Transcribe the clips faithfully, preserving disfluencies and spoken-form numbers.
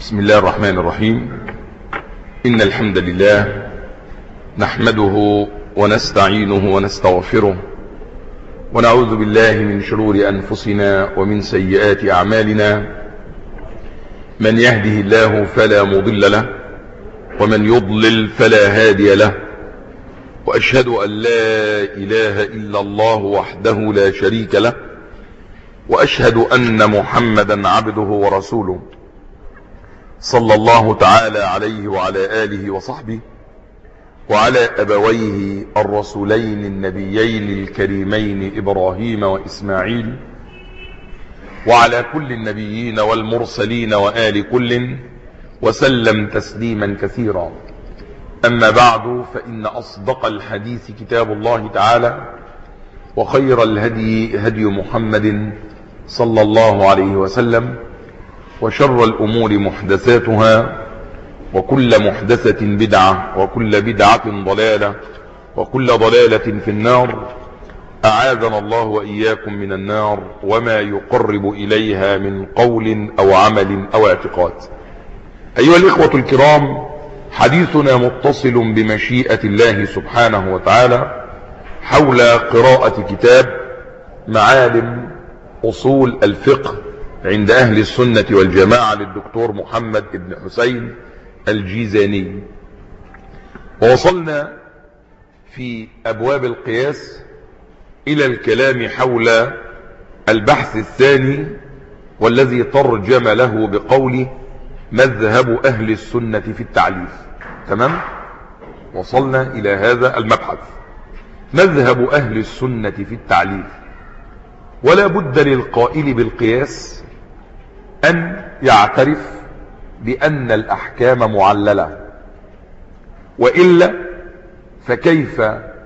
بسم الله الرحمن الرحيم. إن الحمد لله نحمده ونستعينه ونستغفره ونعوذ بالله من شرور أنفسنا ومن سيئات أعمالنا. من يهده الله فلا مضل له ومن يضلل فلا هادي له، وأشهد أن لا إله إلا الله وحده لا شريك له، وأشهد أن محمدا عبده ورسوله صلى الله تعالى عليه وعلى آله وصحبه وعلى أبويه الرسولين النبيين الكريمين إبراهيم وإسماعيل، وعلى كل النبيين والمرسلين وآل كل، وسلم تسليما كثيرا. أما بعد، فإن أصدق الحديث كتاب الله تعالى، وخير الهدي هدي محمد صلى الله عليه وسلم، وشر الأمور محدثاتها، وكل محدثة بدعة، وكل بدعة ضلالة، وكل ضلالة في النار. أعاذنا الله وإياكم من النار وما يقرب إليها من قول أو عمل أو اعتقاد. أيها الإخوة الكرام، حديثنا متصل بمشيئة الله سبحانه وتعالى حول قراءة كتاب معالم أصول الفقه عند أهل السنة والجماعة للدكتور محمد بن حسين الجيزاني. ووصلنا في أبواب القياس إلى الكلام حول البحث الثاني، والذي ترجم له بقول مذهب أهل السنة في التعليف. تمام؟ وصلنا إلى هذا المبحث، مذهب أهل السنة في التعليف. ولا بد للقائل بالقياس أن يعترف بأن الأحكام معللة، وإلا فكيف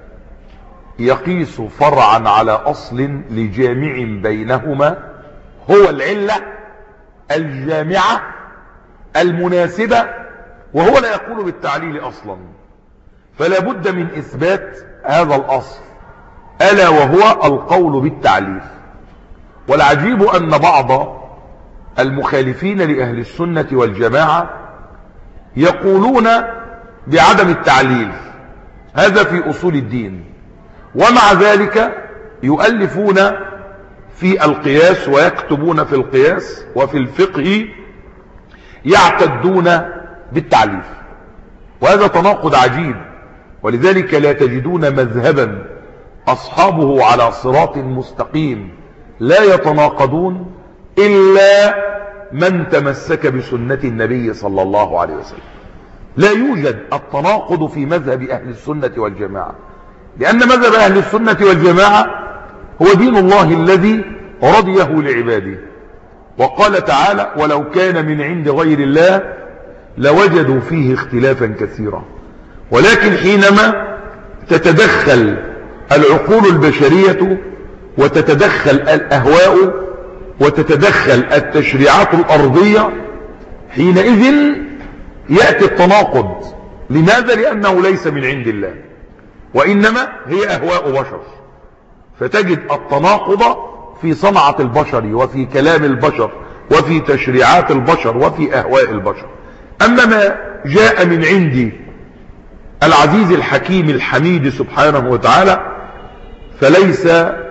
يقيس فرعا على أصل لجامع بينهما هو العلة الجامعة المناسبة، وهو لا يقول بالتعليل أصلا. فلا بد من إثبات هذا الأصل، ألا وهو القول بالتعليل. والعجيب أن بعض المخالفين لأهل السنة والجماعة يقولون بعدم التعليل، هذا في أصول الدين، ومع ذلك يؤلفون في القياس ويكتبون في القياس وفي الفقه يعتدون بالتعليل. وهذا تناقض عجيب، ولذلك لا تجدون مذهبا أصحابه على صراط مستقيم لا يتناقضون إلا من تمسك بسنة النبي صلى الله عليه وسلم. لا يوجد التناقض في مذهب أهل السنة والجماعة، لأن مذهب أهل السنة والجماعة هو دين الله الذي رضيه لعباده. وقال تعالى: ولو كان من عند غير الله لوجدوا فيه اختلافا كثيرا. ولكن حينما تتدخل العقول البشرية وتتدخل الأهواء وتتدخل التشريعات الأرضية، حينئذ يأتي التناقض. لماذا؟ لأنه ليس من عند الله، وإنما هي أهواء بشر. فتجد التناقض في صنعة البشر وفي كلام البشر وفي تشريعات البشر وفي أهواء البشر. أما ما جاء من عند العزيز الحكيم الحميد سبحانه وتعالى فليس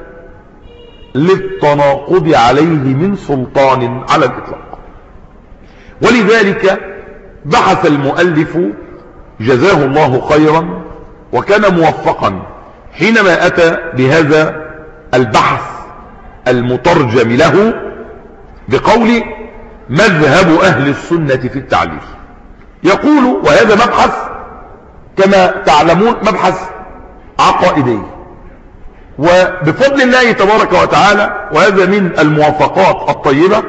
للتناقض عليه من سلطان على الإطلاق. ولذلك بحث المؤلف جزاه الله خيرا وكان موفقا حينما أتى بهذا البحث المترجم له بقول مذهب أهل السنة في التعليل. يقول، وهذا مبحث كما تعلمون مبحث عقائدي، وبفضل الله تبارك وتعالى، وهذا من الموافقات الطيبة،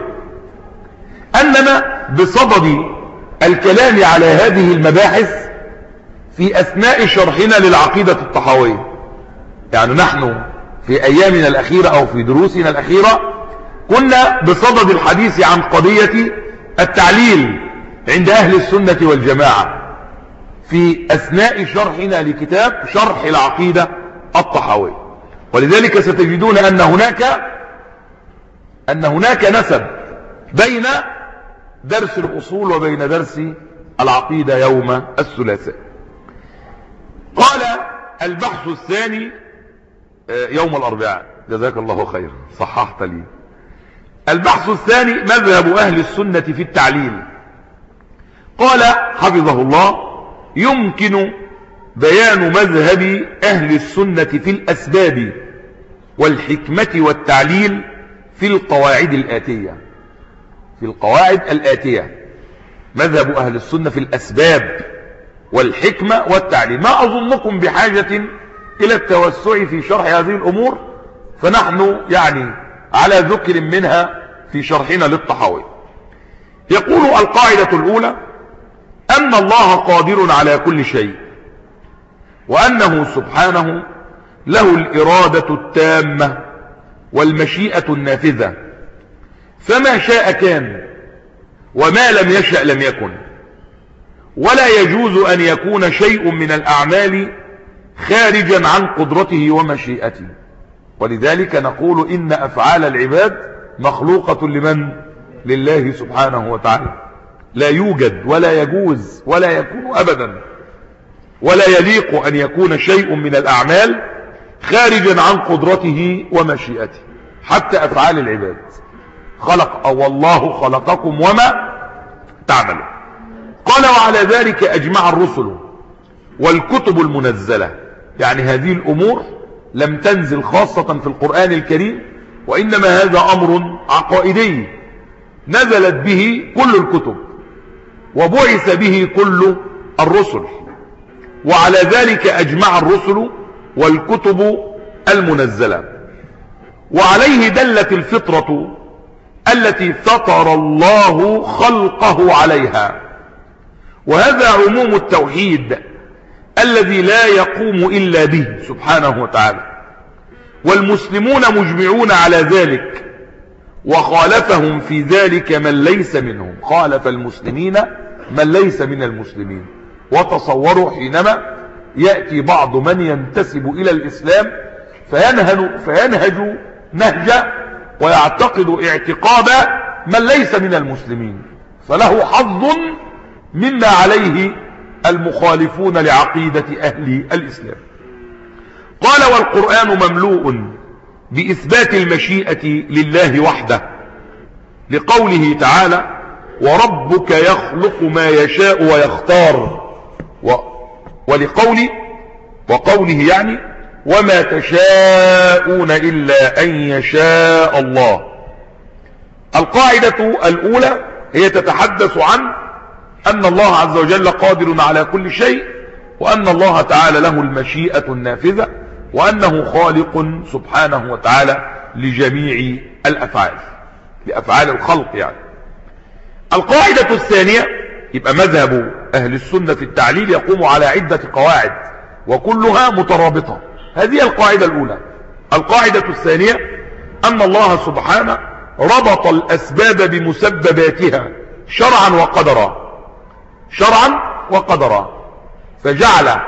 أننا بصدد الكلام على هذه المباحث في أثناء شرحنا للعقيدة الطحاوية. يعني نحن في أيامنا الأخيرة أو في دروسنا الأخيرة كنا بصدد الحديث عن قضية التعليل عند أهل السنة والجماعة في أثناء شرحنا لكتاب شرح العقيدة الطحاوية. ولذلك ستجدون أن هناك أن هناك نسب بين درس الأصول وبين درس العقيدة يوم الثلاثاء. قال البحث الثاني يوم الأربعاء، جزاك الله خير صححت لي. البحث الثاني مذهب أهل السنة في التعليل. قال حفظه الله: يمكن بيان مذهب أهل السنة في الأسباب والحكمة والتعليل في القواعد الآتية. في القواعد الآتية مذهب أهل السنة في الأسباب والحكمة والتعليل. ما أظنكم بحاجة إلى التوسع في شرح هذه الأمور، فنحن يعني على ذكر منها في شرحنا للطحاوي. يقول القاعدة الأولى: أن الله قادر على كل شيء، وأنه سبحانه له الإرادة التامة والمشيئة النافذة، فما شاء كان وما لم يشأ لم يكن، ولا يجوز أن يكون شيء من الأعمال خارجا عن قدرته ومشيئته. ولذلك نقول إن أفعال العباد مخلوقة لمن؟ لله سبحانه وتعالى. لا يوجد ولا يجوز ولا يكون أبدا ولا يليق أن يكون شيء من الأعمال خارجا عن قدرته ومشيئته، حتى أفعال العباد. خلق أو والله خلقكم وما تعملون. قال: وعلى ذلك أجمع الرسل والكتب المنزلة. يعني هذه الأمور لم تنزل خاصة في القرآن الكريم، وإنما هذا أمر عقائدي نزلت به كل الكتب وبعث به كل الرسل. وعلى ذلك أجمع الرسل والكتب المنزلة. وعليه دلت الفطرة التي فطر الله خلقه عليها. وهذا عموم التوحيد الذي لا يقوم إلا به سبحانه وتعالى، والمسلمون مجمعون على ذلك، وخالفهم في ذلك من ليس منهم. خالف المسلمين من ليس من المسلمين. وتصوروا حينما يأتي بعض من ينتسب إلى الإسلام فينهج, فينهج نهجا ويعتقد اعتقاد من ليس من المسلمين، فله حظ مما عليه المخالفون لعقيدة أهل الإسلام. قال: والقرآن مملوء بإثبات المشيئة لله وحده، لقوله تعالى: وربك يخلق ما يشاء ويختار، و... ولقوله وقوله يعني: وما تشاءون إلا أن يشاء الله. القاعدة الأولى هي تتحدث عن أن الله عز وجل قادر على كل شيء، وأن الله تعالى له المشيئة النافذة، وأنه خالق سبحانه وتعالى لجميع الأفعال، لأفعال الخلق يعني. القاعدة الثانية، يبقى مذهب أهل السنة في التعليل يقوم على عدة قواعد وكلها مترابطة. هذه القاعدة الأولى. القاعدة الثانية أن الله سبحانه ربط الأسباب بمسبباتها شرعا وقدرا، شرعا وقدرا، فجعل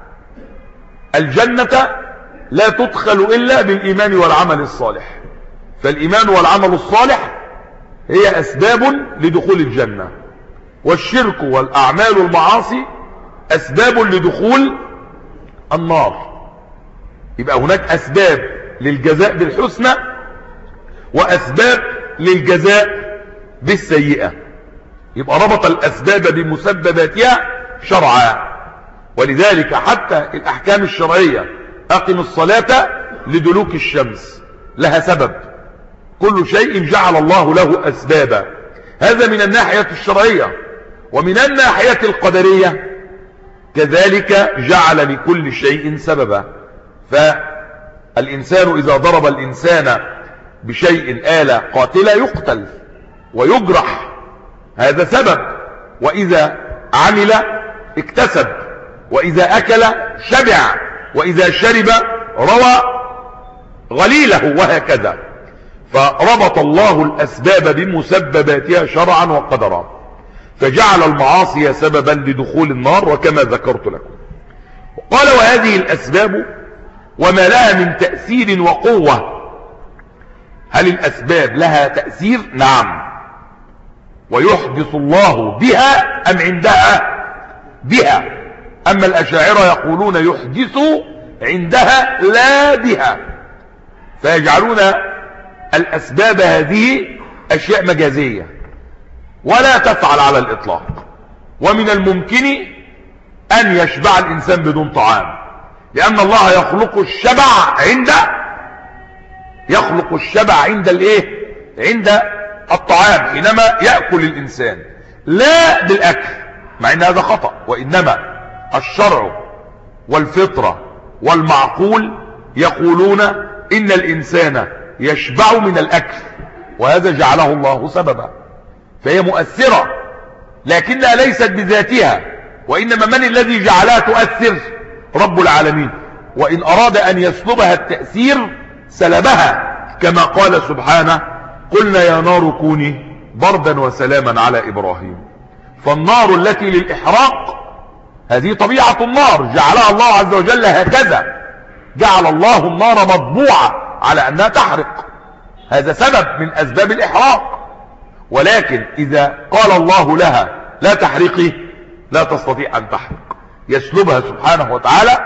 الجنة لا تدخل إلا بالإيمان والعمل الصالح. فالإيمان والعمل الصالح هي أسباب لدخول الجنة، والشرك والأعمال المعاصي أسباب لدخول النار. يبقى هناك أسباب للجزاء بالحسنى وأسباب للجزاء بالسيئة. يبقى ربط الأسباب بمسبباتها شرعا. ولذلك حتى الأحكام الشرعية: أقم الصلاة لدلوك الشمس، لها سبب. كل شيء جعل الله له أسبابا. هذا من الناحية الشرعية. ومن الناحية القدرية كذلك جعل لكل شيء سببا. فالإنسان إذا ضرب الإنسان بشيء آلة قاتلة يقتل ويجرح، هذا سبب. وإذا عمل اكتسب، وإذا أكل شبع، وإذا شرب روى غليله، وهكذا. فربط الله الأسباب بمسبباتها شرعا وقدرا، فجعل المعاصي سببا لدخول النار، وكما ذكرت لكم. قال: وهذه الأسباب وما لها من تأثير وقوة. هل الأسباب لها تأثير؟ نعم. ويحدث الله بها أم عندها؟ بها. أما الأشاعرة يقولون يحدث عندها لا بها، فيجعلون الأسباب هذه أشياء مجازية ولا تفعل على الإطلاق. ومن الممكن أن يشبع الإنسان بدون طعام، لأن الله يخلق الشبع عند يخلق الشبع عند الايه؟ عند الطعام، حينما يأكل الإنسان، لا بالأكل، مع أن هذا خطأ. وإنما الشرع والفطرة والمعقول يقولون إن الإنسان يشبع من الأكل، وهذا جعله الله سببا، فهي مؤثرة لكنها ليست بذاتها، وإنما من الذي جعلها تؤثر؟ رب العالمين. وإن أراد أن يسلبها التأثير سلبها، كما قال سبحانه: قلنا يا نار كوني بردا وسلاما على إبراهيم. فالنار التي للإحراق هذه طبيعة النار، جعلها الله عز وجل هكذا، جعل الله النار مطبوعة على أنها تحرق، هذا سبب من أسباب الإحراق. ولكن إذا قال الله لها لا تحرقي، لا تستطيع أن تحرق، يسلبها سبحانه وتعالى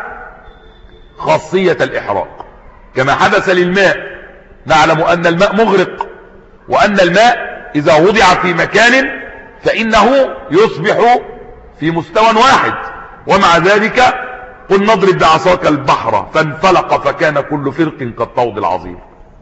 خاصية الإحراق. كما حدث للماء، نعلم أن الماء مغرق، وأن الماء إذا وضع في مكان فإنه يصبح في مستوى واحد، ومع ذلك قل نضرب بعصاك البحر فانفلق فكان كل فرق كالطود العظيم.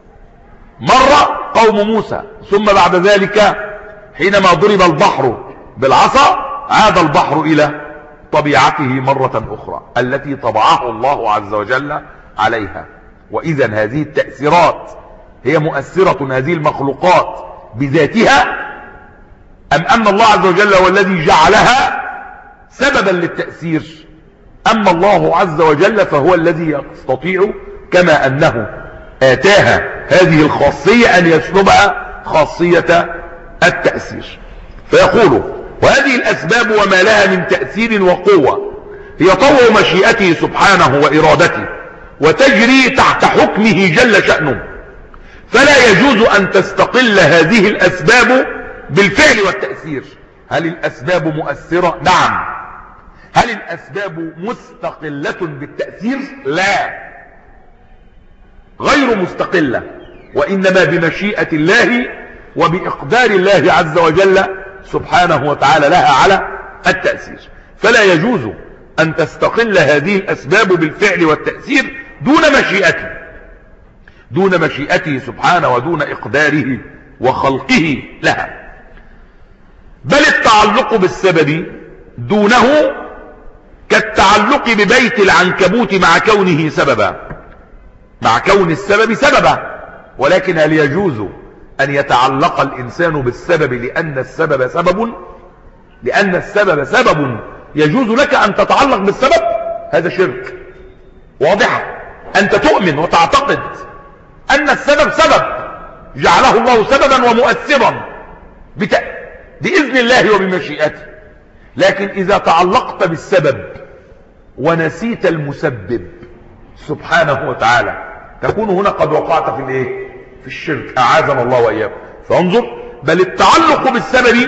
مر قوم موسى، ثم بعد ذلك حينما ضرب البحر بالعصا عاد البحر إلى طبيعته مرة أخرى التي طبعه الله عز وجل عليها. وإذا هذه التأثيرات هي مؤثرة، هذه المخلوقات بذاتها، أم أن الله عز وجل هو الذي جعلها سببا للتأثير؟ أما الله عز وجل فهو الذي يستطيع كما أنه آتاها هذه الخاصية أن يسلبها خاصية التأثير. فيقول: وهذه الأسباب وما لها من تأثير وقوة هي طوع مشيئته سبحانه وإرادته، وتجري تحت حكمه جل شأنه، فلا يجوز أن تستقل هذه الأسباب بالفعل والتأثير. هل الأسباب مؤثرة؟ نعم. هل الأسباب مستقلة بالتأثير؟ لا، غير مستقلة، وإنما بمشيئة الله وبإقدار الله عز وجل سبحانه وتعالى لها على التأثير. فلا يجوز أن تستقل هذه الأسباب بالفعل والتأثير دون مشيئته دون مشيئته سبحانه ودون إقداره وخلقه لها، بل التعلق بالسبب دونه كالتعلق ببيت العنكبوت مع كونه سببا، مع كون السبب سببا. ولكن هل يجوز أن يتعلق الإنسان بالسبب لأن السبب سبب؟ لأن السبب سبب يجوز لك أن تتعلق بالسبب؟ هذا شرك واضح. أنت تؤمن وتعتقد أن السبب سبب جعله الله سببا ومؤثرا بت... بإذن الله وبمشيئته، لكن إذا تعلقت بالسبب ونسيت المسبب سبحانه وتعالى تكون هنا قد وقعت في الايه؟ في الشرك، أعاذنا الله وإياكم. فانظر: بل التعلق بالسبب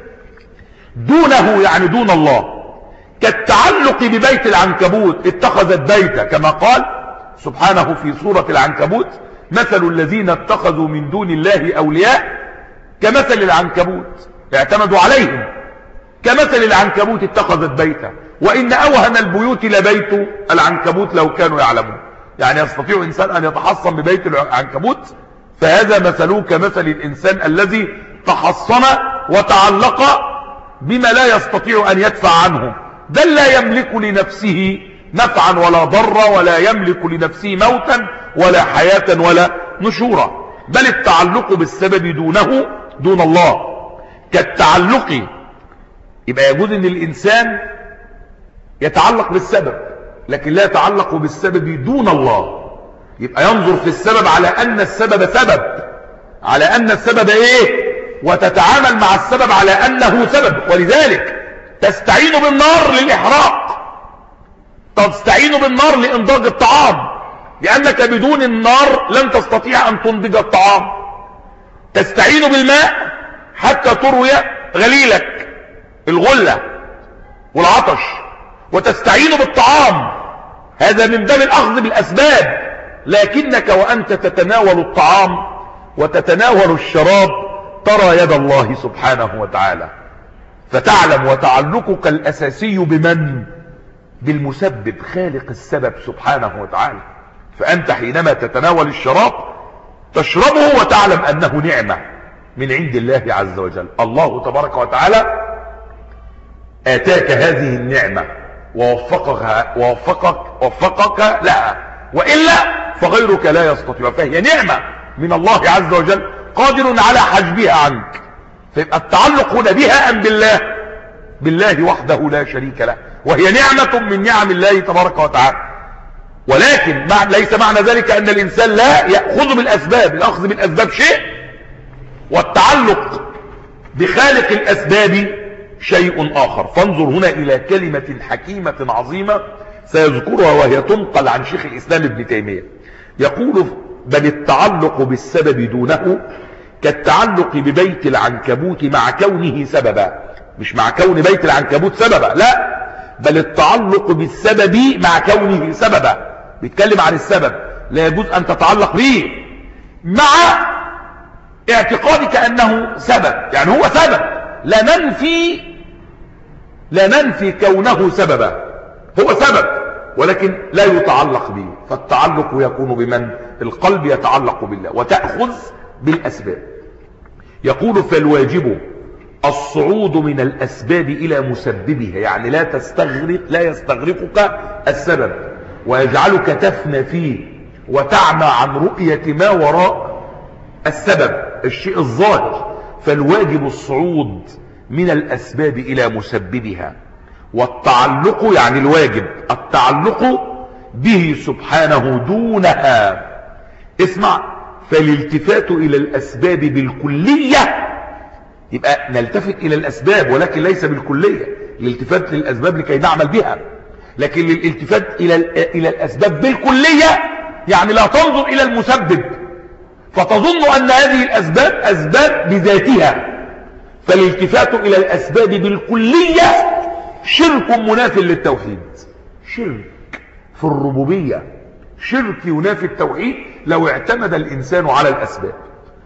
دونه، يعني دون الله، كالتعلق ببيت العنكبوت اتخذت بيتا، كما قال سبحانه في سورة العنكبوت: مثل الذين اتخذوا من دون الله أولياء كمثل العنكبوت اعتمدوا عليهم، كمثل العنكبوت اتخذت بيتا وإن أوهن البيوت لبيت العنكبوت لو كانوا يعلمون. يعني يستطيع إنسان أن يتحصن ببيت العنكبوت، فهذا مثله كمثل الإنسان الذي تحصن وتعلق بما لا يستطيع أن يدفع عنه، بل لا يملك لنفسه نفعا ولا ضرا، ولا يملك لنفسه موتا ولا حياة ولا نشورا. بل التعلق بالسبب دونه دون الله كالتعلق. يبقى يجوز ان الانسان يتعلق بالسبب لكن لا يتعلق بالسبب دون الله. يبقى ينظر في السبب على ان السبب سبب، على ان السبب ايه، وتتعامل مع السبب على انه سبب. ولذلك تستعين بالنار للاحراق، تستعين بالنار لانضاج الطعام، لانك بدون النار لن تستطيع ان تنضج الطعام. تستعين بالماء حتى تروي غليلك الغلة والعطش وتستعين بالطعام، هذا من باب الأخذ بالأسباب، لكنك وأنت تتناول الطعام وتتناول الشراب ترى يد الله سبحانه وتعالى، فتعلم وتعلقك الأساسي بمن؟ بالمسبب خالق السبب سبحانه وتعالى. فأنت حينما تتناول الشراب تشربه وتعلم أنه نعمة من عند الله عز وجل. الله تبارك وتعالى آتاك هذه النعمة ووفقك, ووفقك وفقك لها، وإلا فغيرك لا يستطيع، فهي نعمة من الله عز وجل قادر على حجبها عنك. فيبقى التعلق هنا بها أم بالله؟ بالله وحده لا شريك له، وهي نعمة من نعم الله تبارك وتعالى. ولكن مع ليس معنى ذلك أن الإنسان لا يأخذ بالأسباب، الأخذ بالأسباب شيء والتعلق بخالق الأسباب شيء آخر. فانظر هنا إلى كلمة حكيمة عظيمة سيذكرها وهي تنقل عن شيخ الإسلام ابن تيمية، يقول: بل التعلق بالسبب دونه كالتعلق ببيت العنكبوت مع كونه سببا. مش مع كون بيت العنكبوت سببا، لا، بل التعلق بالسبب مع كونه سببا. بيتكلم عن السبب، لا يجوز أن تتعلق به مع اعتقادك أنه سبب، يعني هو سبب، لا ننفي لا ننفي كونه سببا، هو سبب ولكن لا يتعلق به. فالتعلق يكون بمن؟ القلب يتعلق بالله وتأخذ بالأسباب. يقول: فالواجب الصعود من الأسباب إلى مسببها، يعني لا تستغرق لا يستغرقك السبب ويجعلك تفنى فيه وتعمى عن رؤية ما وراء السبب، الشيء الظاهر. فالواجب الصعود من الأسباب إلى مسببها، والتعلق يعني الواجب التعلق به سبحانه دونها. اسمع: فالالتفات إلى الأسباب بالكلية، يبقى نلتفت إلى الأسباب ولكن ليس بالكلية، الالتفات للأسباب لكي نعمل بها، لكن الالتفات إلى إلى الأسباب بالكلية يعني لا تنظر إلى المسبب فتظن أن هذه الأسباب أسباب بذاتها. فالالتفات إلى الأسباب بالكلية شرك مناف للتوحيد، شرك في الربوبية، شرك ينافي التوحيد لو اعتمد الإنسان على الأسباب.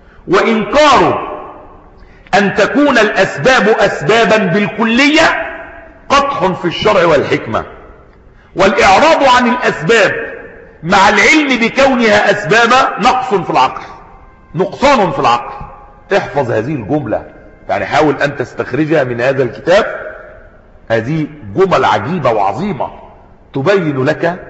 وإنكار أن تكون الأسباب أسبابا بالكلية قطع في الشرع والحكمة، والإعراض عن الأسباب مع العلم بكونها أسبابا نقص في العقل، نقصان في العقل. احفظ هذه الجملة، يعني حاول أن تستخرجها من هذا الكتاب. هذه جمل عجيبة وعظيمة تبين لك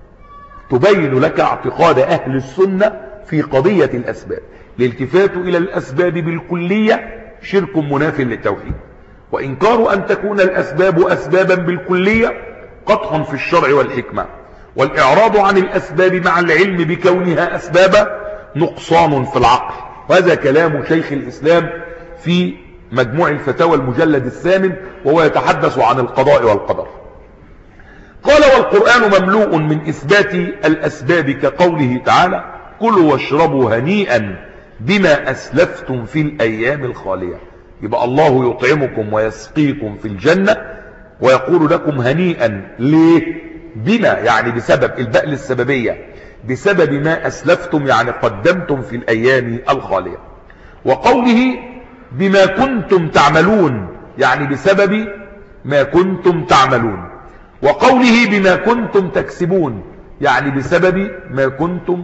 تبين لك اعتقاد أهل السنة في قضية الأسباب. الالتفات إلى الأسباب بالكلية شرك مناف للتوحيد، وإنكار أن تكون الأسباب أسبابا بالكلية قطع في الشرع والحكمة، والإعراض عن الأسباب مع العلم بكونها أسبابا نقصان في العقل. وهذا كلام شيخ الإسلام في مجموع الفتاوى المجلد الثامن، وهو يتحدث عن القضاء والقدر. قال: والقرآن مملوء من إثبات الأسباب كقوله تعالى: كلوا واشربوا هنيئا بما أسلفتم في الأيام الخالية. يبقى الله يطعمكم ويسقيكم في الجنة ويقول لكم هنيئا. ليه؟ بما يعني بسبب، الباء للسببية، بسبب ما أسلفتم يعني قدمتم في الأيام الخالية. وقوله بما كنتم تعملون يعني بسبب ما كنتم تعملون. وقوله بما كنتم تكسبون يعني بسبب ما كنتم.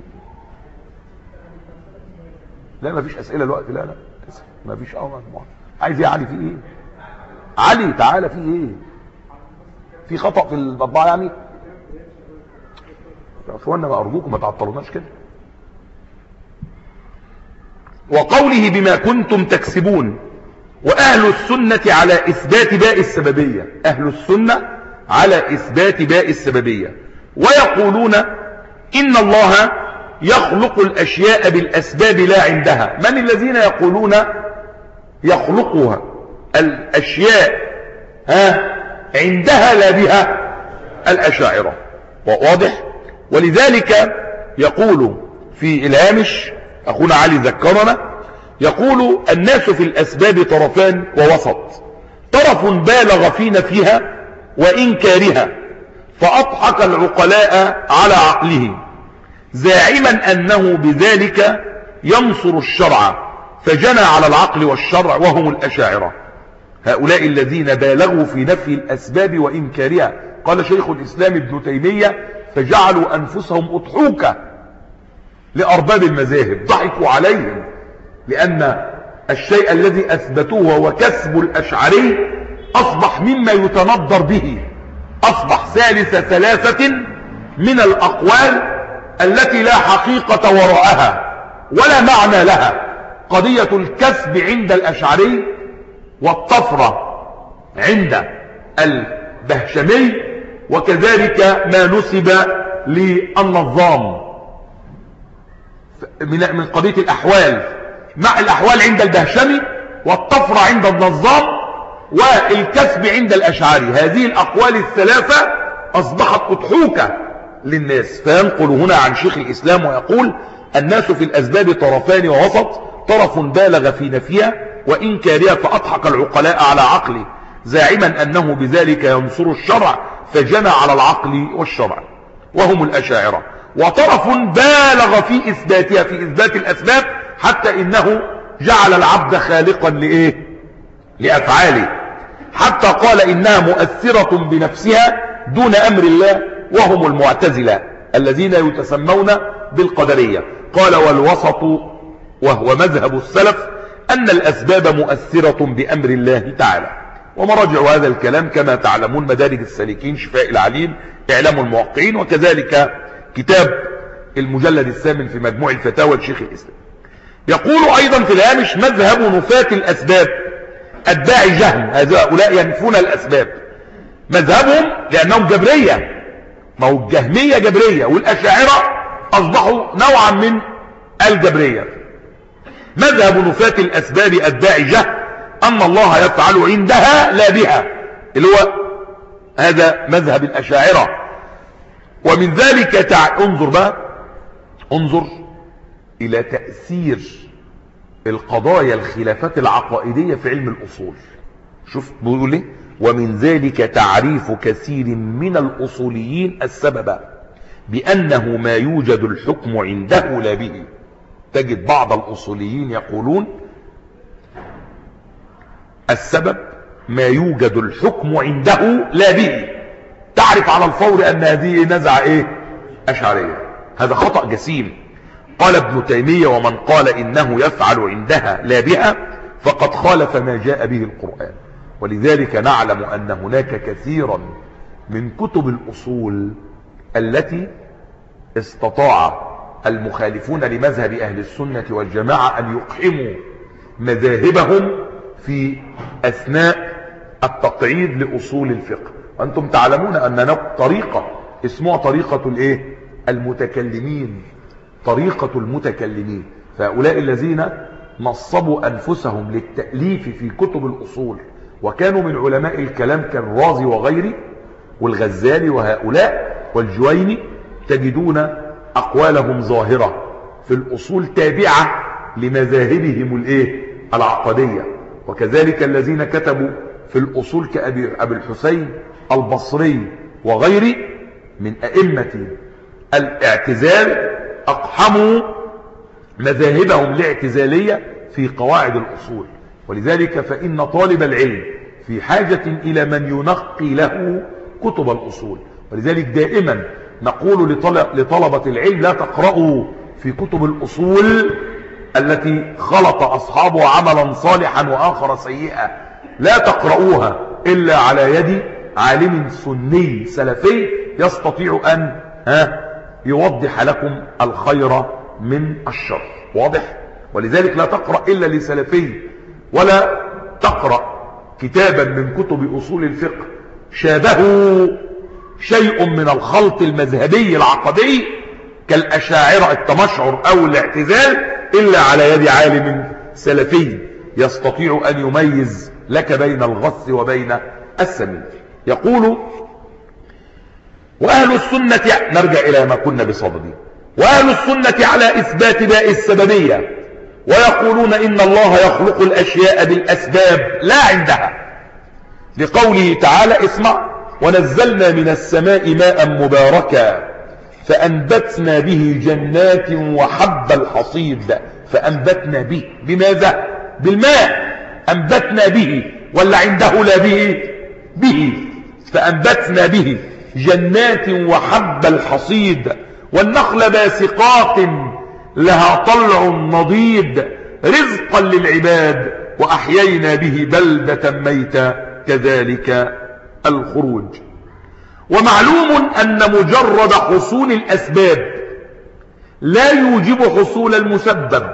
لا ما فيش أسئلة الوقت، لا لا ما فيش. أول عايز ايه علي؟ في ايه علي؟ تعالى، في ايه؟ في خطأ في المطبعة يعني؟ يا اخوانا ما ارجوكم ما تعطلوناش كده. وقوله بما كنتم تكسبون. واهل السنة على اثبات باء السببية، اهل السنة على اثبات باء السببية، ويقولون ان الله يخلق الاشياء بالاسباب لا عندها. من الذين يقولون يخلقها الاشياء ها عندها لا بها؟ الاشاعرة. واضح؟ ولذلك يقول في الهامش اخونا علي ذكرنا: يقول الناس في الأسباب طرفان ووسط، طرف بالغ في نفيها وإنكارها فأضحك العقلاء على عقله زاعما أنه بذلك ينصر الشرع فجنى على العقل والشرع، وهم الأشاعرة. هؤلاء الذين بالغوا في نفي الأسباب وإنكارها، قال شيخ الإسلام ابن تيمية فجعلوا أنفسهم أضحوكة لأرباب المذاهب، ضحكوا عليهم، لأن الشيء الذي أثبتوه وهو كسب الأشعري أصبح مما يتنظر به، أصبح ثالث ثلاثة من الأقوال التي لا حقيقة وراءها ولا معنى لها. قضية الكسب عند الأشعري والطفرة عند البهشمي، وكذلك ما نسب للنظام من قضية الأحوال، مع الأحوال عند البهشمي والطفرة عند النظام والكسب عند الأشعري. هذه الأقوال الثلاثة أصبحت أضحوكة للناس. فينقل هنا عن شيخ الإسلام ويقول الناس في الأسباب طرفان ووسط، طرف بالغ في نفيها وإنكارها فأضحك العقلاء على عقله زاعما أنه بذلك ينصر الشرع فجنى على العقل والشرع، وهم الأشاعرة. وطرف بالغ في إثباتها، في إثبات الأسباب، حتى إنه جعل العبد خالقا لإيه؟ لأفعاله، حتى قال إنها مؤثرة بنفسها دون أمر الله، وهم المعتزلة الذين يتسمون بالقدرية. قال والوسط وهو مذهب السلف أن الأسباب مؤثرة بأمر الله تعالى. ومراجع هذا الكلام كما تعلمون مدارج السالكين، شفاء العليل، إعلام الموقعين، وكذلك كتاب المجلد الثامن في مجموع الفتاوى لشيخ الإسلام. يقول أيضا في الهامش مذهب نفاة الأسباب أتباع جهم، هؤلاء ينفون الأسباب، مذهبهم لأنهم جبرية، ما هو الجهمية جبرية والأشاعرة أصبحوا نوعا من الجبرية. مذهب نفاة الأسباب أتباع جهم أن الله يفعل عندها لا بها، اللي هو هذا مذهب الأشاعرة. ومن ذلك تع... انظر بقى، انظر إلى تأثير القضايا الخلافات العقائدية في علم الأصول. شوف بيقول ايه؟ ومن ذلك تعريف كثير من الأصوليين السبب بأنه ما يوجد الحكم عنده لا به. تجد بعض الأصوليين يقولون السبب ما يوجد الحكم عنده لا به، تعرف على الفور أن هذه نزعة ايه؟ أشعرية. هذا خطأ جسيم. قال ابن تيمية ومن قال إنه يفعل عندها لا بها فقد خالف ما جاء به القرآن. ولذلك نعلم أن هناك كثيرا من كتب الأصول التي استطاع المخالفون لمذهب أهل السنة والجماعة أن يقحموا مذاهبهم في أثناء التقعيد لأصول الفقه. وأنتم تعلمون أن طريقة اسمها طريقة الايه؟ المتكلمين، طريقة المتكلمين. فهؤلاء الذين نصبوا أنفسهم للتأليف في كتب الأصول وكانوا من علماء الكلام كالرازي وغيره والغزالي وهؤلاء والجويني، تجدون أقوالهم ظاهرة في الأصول تابعة لمذاهبهم الايه؟ العقدية. وكذلك الذين كتبوا في الأصول كأبي أبي الحسين البصري وغيره من أئمة الاعتزال أقحموا مذاهبهم الاعتزالية في قواعد الأصول. ولذلك فإن طالب العلم في حاجة إلى من ينقي له كتب الأصول. ولذلك دائما نقول لطلبة العلم لا تقرأوا في كتب الأصول التي خلط أصحابها عملا صالحا وآخر سيئا، لا تقرؤوها إلا على يد عالم سني سلفي يستطيع أن ها يوضح لكم الخير من الشر. واضح؟ ولذلك لا تقرأ إلا لسلفي، ولا تقرأ كتابا من كتب أصول الفقه شابه شيء من الخلط المذهبي العقدي كالأشاعرة التمشعر أو الاعتزال إلا على يد عالم سلفي يستطيع أن يميز لك بين الغث وبين السمين. يقول وأهل السنة، نرجع إلى ما كنا بصدده، وأهل السنة على إثبات باء السببية ويقولون إن الله يخلق الأشياء بالأسباب لا عندها، لقوله تعالى اسمع: ونزلنا من السماء ماء مباركا فأنبتنا به جنات وحب الحصيد. فأنبتنا به بماذا؟ بالماء. أنبتنا به ولا عنده لا به؟ به. فأنبتنا به جنات وحب الحصيد والنخل باسقات لها طلع نضيد رزقا للعباد وأحيينا به بلدة ميتا كذلك الخروج. ومعلوم أن مجرد حصول الأسباب لا يوجب حصول المسبب.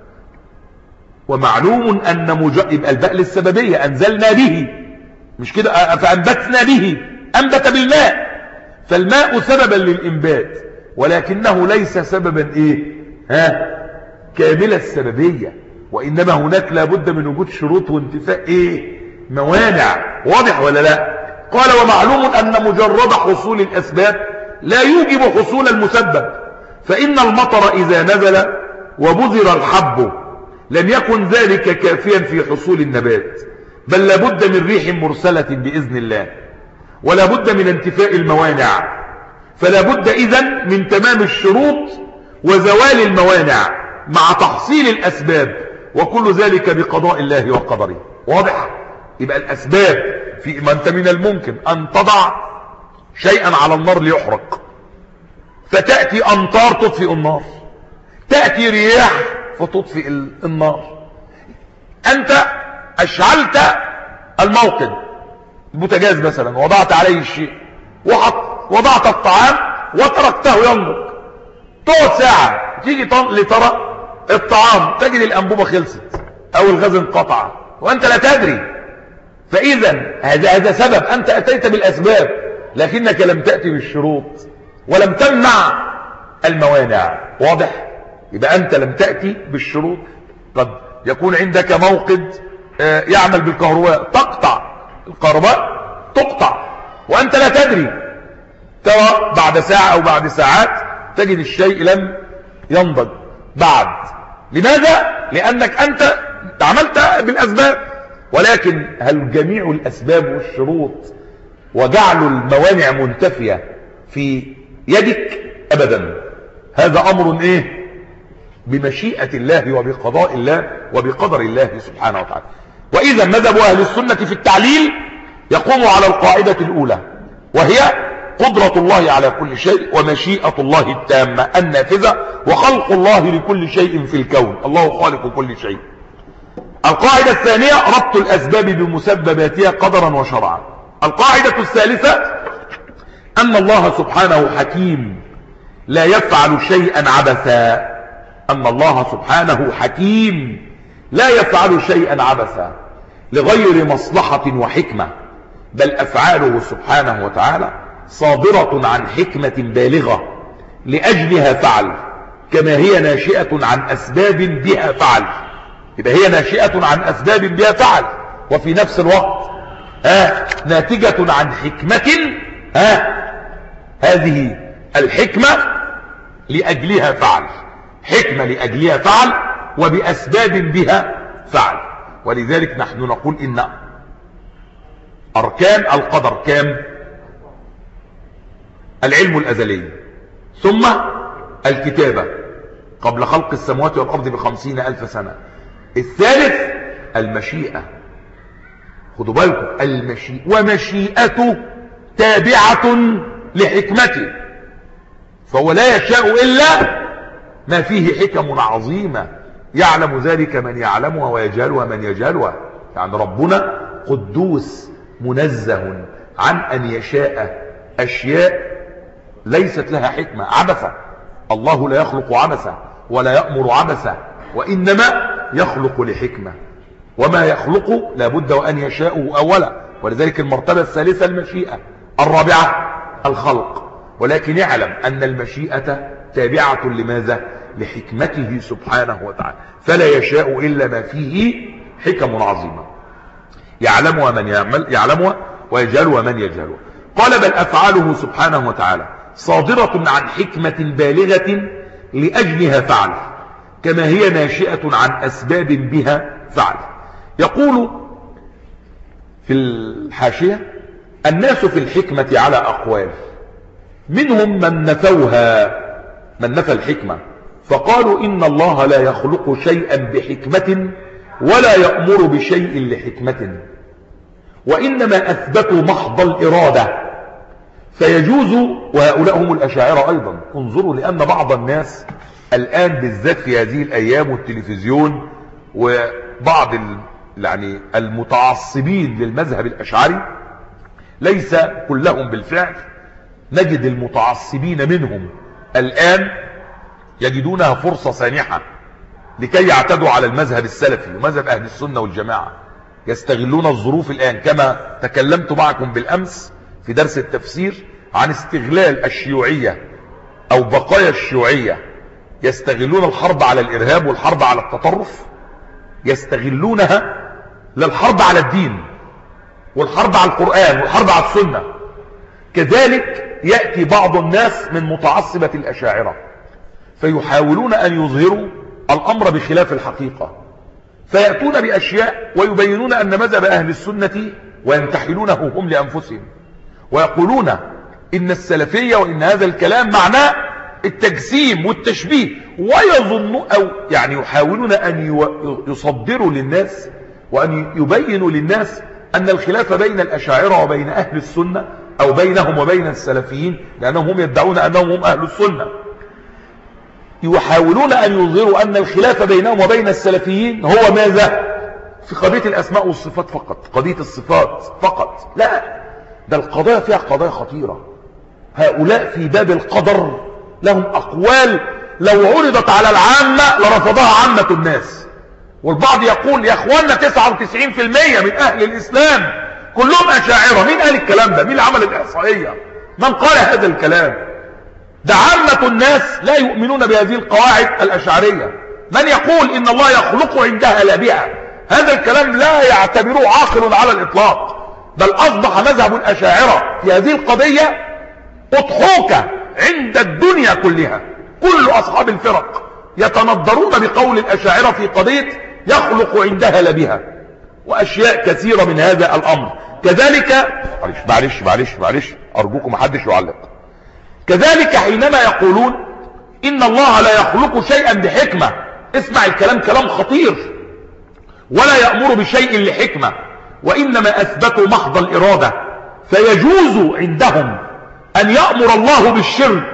ومعلوم أن مجرد يبقى الباء للسببية، أنزلنا به مش كده، فأنبتنا به، أنبت بالماء، فالماء سببا للإنبات ولكنه ليس سببا إيه ها كامل السببية، وإنما هناك لابد من وجود شروط وانتفاء إيه موانع. واضح ولا لا؟ قال: ومعلوم أن مجرد حصول الأسباب لا يوجب حصول المسبب، فإن المطر إذا نزل وبذر الحب لم يكن ذلك كافيا في حصول النبات، بل لابد من ريح مرسلة بإذن الله، ولا بد من انتفاء الموانع، فلا بد إذن من تمام الشروط وزوال الموانع مع تحصيل الأسباب، وكل ذلك بقضاء الله وقدره. واضح؟ يبقى الأسباب في ما أنت من الممكن أن تضع شيئا على النار ليحرق، فتأتي أمطار تطفئ النار، تأتي رياح فتطفئ النار. أنت أشعلت الموقد البوتاجاز مثلا، وضعت عليه الشيء وحط وضعت الطعام وتركته ينضج، تقعد ساعة تيجي لترى الطعام تجد الأنبوبة خلصت أو الغاز انقطع وأنت لا تدري. فإذا هذا هذا سبب، أنت أتيت بالأسباب لكنك لم تأتي بالشروط ولم تمنع الموانع. واضح؟ يبقى أنت لم تأتي بالشروط. قد يكون عندك موقد يعمل بالكهرباء، تقطع الكهرباء تقطع وأنت لا تدري، ترى بعد ساعة أو بعد ساعات تجد الشيء لم ينضج بعد. لماذا؟ لأنك أنت عملت بالأسباب. ولكن هل جميع الأسباب والشروط وجعل الموانع منتفية في يدك؟ أبدا. هذا أمر إيه؟ بمشيئة الله وبقضاء الله وبقدر الله سبحانه وتعالى. وإذا مذهب أهل السنة في التعليل يقوم على القاعدة الأولى، وهي قدرة الله على كل شيء ومشيئة الله التامة النافذة وخلق الله لكل شيء في الكون، الله خالق كل شيء. القاعدة الثانية ربط الأسباب بمسبباتها قدرا وشرعا. القاعدة الثالثة أن الله سبحانه حكيم لا يفعل شيئا عبثا. أن الله سبحانه حكيم لا يفعل شيئا عبثا لغير مصلحة وحكمة، بل أفعاله سبحانه وتعالى صادرة عن حكمة بالغة لأجلها فعل، كما هي ناشئة عن أسباب بها فعل. يبقى هي ناشئة عن أسباب بها فعل، وفي نفس الوقت آه ناتجة عن حكمة، آه هذه الحكمة لأجلها فعل، حكمة لأجلها فعل وبأسباب بها فعل. ولذلك نحن نقول إن أركان القدر كام؟ العلم الأزلي، ثم الكتابة قبل خلق السماوات والأرض بخمسين ألف سنة. الثالث المشيئة. خدوا بالكم، المشيئة ومشيئته تابعة لحكمته، فهو لا يشاء إلا ما فيه حكم عظيمة يعلم ذلك من يعلمها ويجهلها من يجهلها. يعني ربنا قدوس منزه عن أن يشاء أشياء ليست لها حكمة عبثة. الله لا يخلق عبثة ولا يأمر عبثة، وإنما يخلق لحكمة، وما يخلق لابد وأن يشاءه أولا. ولذلك المرتبة الثالثة المشيئة، الرابعة الخلق. ولكن يعلم أن المشيئة تابعة لماذا؟ لحكمته سبحانه وتعالى، فلا يشاء إلا ما فيه حكم عظيمة يعلمها من يعمل يعلمها ويجهلها من يجهلها. قال بل أفعاله سبحانه وتعالى صادرة عن حكمة بالغة لأجلها فعل، كما هي ناشئة عن أسباب بها فعل. يقول في الحاشية: الناس في الحكمة على أقوال، منهم من نفوها، من نفى الحكمة فقالوا إن الله لا يخلق شيئا بحكمة ولا يأمر بشيء لحكمة، وإنما أثبتوا محض الإرادة فيجوز. وهؤلاء هم الأشاعرة أيضا. انظروا، لأن بعض الناس الآن بالذات في هذه الأيام والتلفزيون وبعض يعني المتعصبين للمذهب الأشعري، ليس كلهم بالفعل، نجد المتعصبين منهم الآن يجدونها فرصة سانحة لكي يعتدوا على المذهب السلفي ومذهب أهل السنة والجماعة. يستغلون الظروف الآن، كما تكلمت معكم بالأمس في درس التفسير عن استغلال الشيوعية أو بقايا الشيوعية، يستغلون الحرب على الإرهاب والحرب على التطرف، يستغلونها للحرب على الدين والحرب على القرآن والحرب على السنة. كذلك يأتي بعض الناس من متعصبة الأشاعرة فيحاولون أن يظهروا الأمر بخلاف الحقيقة، فيأتون بأشياء ويبينون أن مذهب أهل السنة وينتحلونه هم لأنفسهم، ويقولون إن السلفية وإن هذا الكلام معناه التجسيم والتشبيه، ويظن أو يعني يحاولون أن يصدروا للناس وأن يبينوا للناس أن الخلاف بين الأشاعرة وبين أهل السنة أو بينهم وبين السلفيين، لأنهم هم يدعون أنهم هم أهل السنة، يحاولون أن يظهروا أن الخلاف بينهم وبين السلفيين هو ماذا؟ في قضية الأسماء والصفات فقط، قضية الصفات فقط. لا، ده القضايا فيها قضايا خطيرة. هؤلاء في باب القدر لهم أقوال لو عرضت على العامة لرفضها عامة الناس. والبعض يقول يا اخوانا تسعة وتسعين بالمئة من أهل الإسلام كلهم أشاعرة. مين قال الكلام ده؟ مين اللي عمل الإحصائية؟ من قال هذا الكلام؟ ده عامة الناس لا يؤمنون بهذه القواعد الأشعرية. من يقول إن الله يخلق عندها لا بها، هذا الكلام لا يعتبره عاقل على الإطلاق، بل أصبح مذهب الأشاعرة في هذه القضية أضحوكة عند الدنيا كلها. كل أصحاب الفرق يتنظرون بقول الأشاعرة في قضية يخلق عندها لا بها، وأشياء كثيرة من هذا الأمر. كذلك معلش معلش معلش معلش أرجوكم محدش يعلق. كذلك حينما يقولون إن الله لا يخلق شيئا بحكمة، اسمع الكلام، كلام خطير. ولا يأمر بشيء لحكمة، وإنما أثبتوا محض الإرادة فيجوز عندهم أن يأمر الله بالشرك.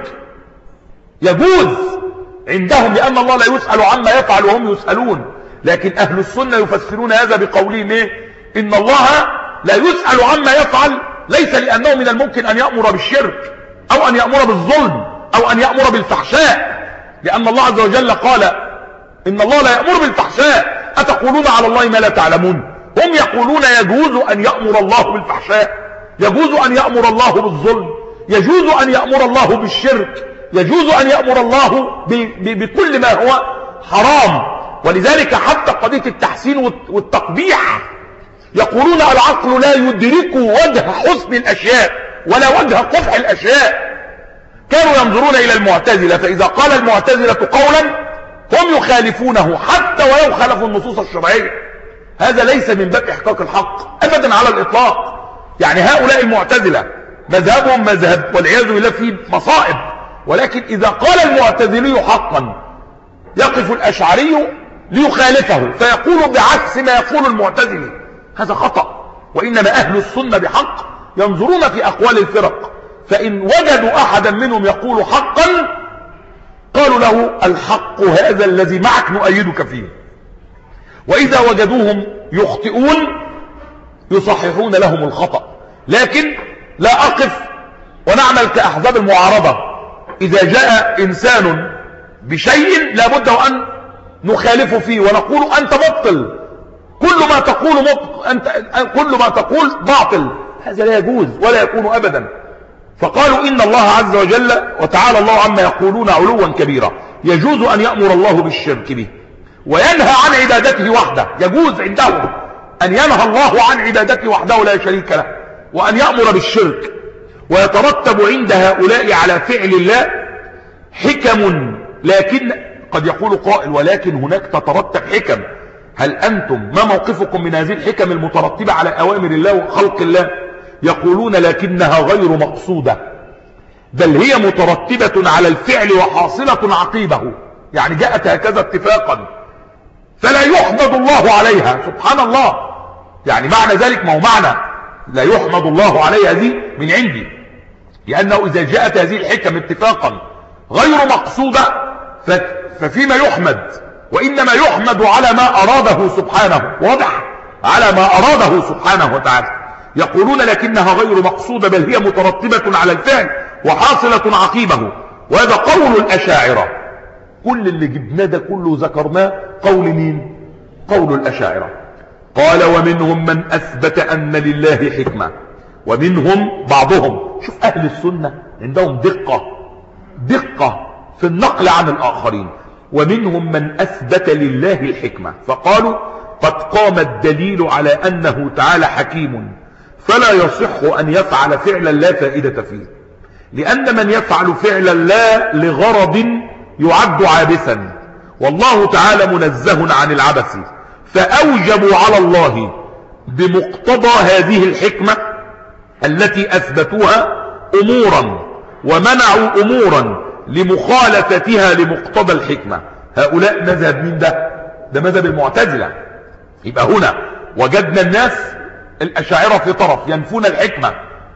يجوز عندهم، لأن الله لا يسأل عما يفعل وهم يسألون. لكن أهل السنة يفسرون هذا بقولهم إيه؟ إن الله لا يسأل عما يفعل، ليس لأنه من الممكن أن يأمر بالشرك أو أن يأمر بالظلم أو أن يأمر بالفحشاء، لأن الله عز وجل قال إن الله لا يأمر بالفحشاء أتقولون على الله ما لا تعلمون. هم يقولون يجوز أن يأمر الله بالفحشاء، يجوز أن يأمر الله بالظلم، يجوز أن يأمر الله بالشرك، يجوز أن يأمر الله بكل ما هو حرام. ولذلك حتى قضية التحسين والتقبيح يقولون العقل لا يدرك وجه حسن الأشياء ولا وجه قبح الأشياء. كانوا ينظرون إلى المعتزلة، فإذا قال المعتزلة قولا هم يخالفونه حتى ولو خالفوا النصوص الشرعية. هذا ليس من باب إحقاق الحق أبدا على الإطلاق. يعني هؤلاء المعتزلة مذهبهم مذهب والعياذ بالله فيه مصائب، ولكن إذا قال المعتزلي حقا يقف الأشعري ليخالفه فيقول بعكس ما يقول المعتزلي. هذا خطأ. وإنما أهل السنة بحق ينظرون في أقوال الفرق، فإن وجدوا أحدا منهم يقول حقا قالوا له الحق هذا الذي معك نؤيدك فيه، وإذا وجدوهم يخطئون يصححون لهم الخطأ. لكن لا أقف ونعمل كأحزاب المعارضة، إذا جاء إنسان بشيء لابد أن نخالف فيه ونقول أنت مبطل، كل ما تقول مبطل، أنت كل ما تقول باطل. هذا لا يجوز ولا يكون أبدا. فقالوا إن الله عز وجل وتعالى الله عما يقولون علوا كبيرا، يجوز أن يأمر الله بالشرك به وينهى عن عبادته وحده. يجوز عندهم أن ينهى الله عن عبادته وحده لا شريك له، وأن يأمر بالشرك. ويترتب عند هؤلاء على فعل الله حكم، لكن قد يقول قائل ولكن هناك تترتب حكم، هل أنتم ما موقفكم من هذه الحكم المترتبة على أوامر الله وخلق الله؟ يقولون لكنها غير مقصودة، بل هي مترتبة على الفعل وحاصلة عقيبه، يعني جاءت هكذا اتفاقا فلا يحمد الله عليها. سبحان الله، يعني معنى ذلك ما هو معنى لا يحمد الله عليها دي من عندي، لأنه إذا جاءت هذه الحكم اتفاقا غير مقصودة ففيما يحمد، وإنما يحمد على ما أراده سبحانه، واضح، على ما أراده سبحانه وتعالى. يقولون لكنها غير مقصودة بل هي مترتبة على الفعل وحاصلة عقيبه، وهذا قول الأشاعرة. كل اللي جبناه ده كله ذكرناه قول مين؟ قول الأشاعرة. قال ومنهم من أثبت أن لله حكمة، ومنهم بعضهم، شوف أهل السنة عندهم دقة دقة في النقل عن الآخرين، ومنهم من أثبت لله الحكمة فقالوا قد قام الدليل على أنه تعالى حكيم فلا يصح أن يفعل فعلا لا فائدة فيه، لأن من يفعل فعلا لا لغرض يعد عابثا، والله تعالى منزه عن العبث، فأوجبوا على الله بمقتضى هذه الحكمة التي أثبتوها أمورا ومنعوا أمورا لمخالفتها لمقتضى الحكمة. هؤلاء مذهب مين ده؟ ده مذهب المعتزلة. يبقى هنا وجدنا الناس الأشاعرة في طرف ينفون الحكمة،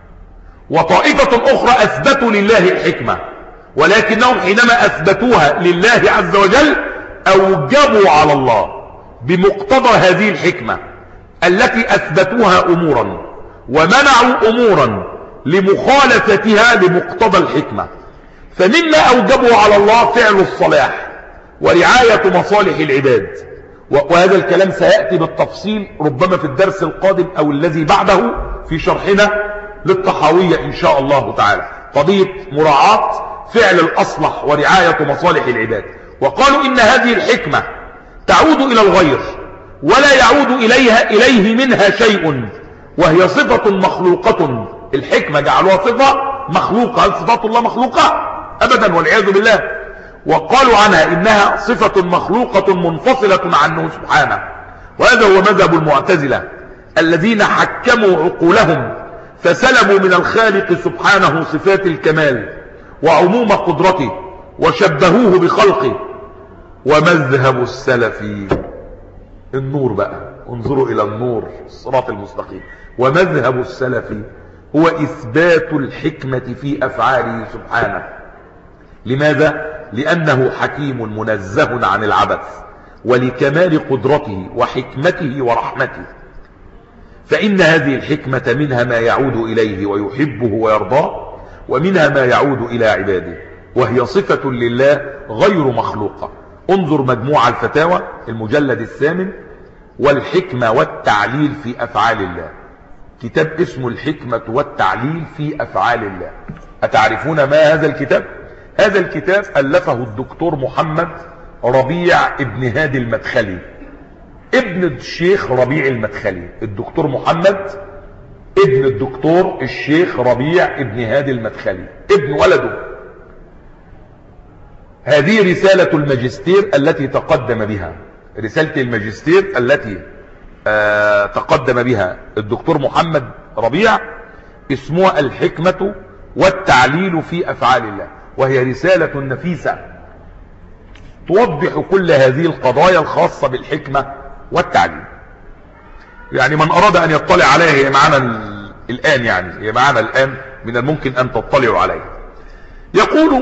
وطائفة أخرى أثبتوا لله الحكمة، ولكنهم حينما أثبتوها لله عز وجل أوجبوا على الله بمقتضى هذه الحكمة التي أثبتوها أمورا ومنعوا أمورا لمخالفتها لمقتضى الحكمة. فمما أوجبوا على الله فعل الصلاح ورعاية مصالح العباد، وهذا الكلام سيأتي بالتفصيل ربما في الدرس القادم أو الذي بعده في شرحنا للطحاوية إن شاء الله تعالى، قضية مراعاة فعل الأصلح ورعاية مصالح العباد. وقالوا إن هذه الحكمة تعود إلى الغير ولا يعود إليها إليه منها شيء، وهي صفة مخلوقة. الحكمة جعلوها صفة مخلوقة. هل صفات الله مخلوقة؟ أبدا والعياذ بالله. وقالوا عنها إنها صفة مخلوقة منفصلة عنه سبحانه، وهذا هو مذهب المعتزلة الذين حكموا عقولهم فسلبوا من الخالق سبحانه صفات الكمال وعموم قدرته وشبهوه بخلقه. ومذهب السلف النور بقى، انظروا إلى النور الصراط المستقيم. ومذهب السلف هو إثبات الحكمة في أفعاله سبحانه. لماذا؟ لأنه حكيم منزه عن العبث، ولكمال قدرته وحكمته ورحمته. فإن هذه الحكمة منها ما يعود إليه ويحبه ويرضاه، ومنها ما يعود إلى عباده، وهي صفة لله غير مخلوقة. انظر مجموع الفتاوى المجلد الثامن، والحكمة والتعليل في أفعال الله، كتاب اسمه الحكمة والتعليل في أفعال الله. أتعرفون ما هذا الكتاب؟ هذا الكتاب ألفه الدكتور محمد ربيع ابن هادي المدخلي، ابن الشيخ ربيع المدخلي. الدكتور محمد ابن الدكتور الشيخ ربيع ابن هادي المدخلي، ابن ولده. هذه رسالة الماجستير التي تقدم بها، رسالة الماجستير التي آه تقدم بها الدكتور محمد ربيع اسمها الحكمة والتعليل في أفعال الله، وهي رسالة نفيسة توضح كل هذه القضايا الخاصة بالحكمة والتعليل. يعني من أراد أن يطلع عليها هي معنا الآن، يعني هي معنا الآن من الممكن أن تطلعوا عليها. يقول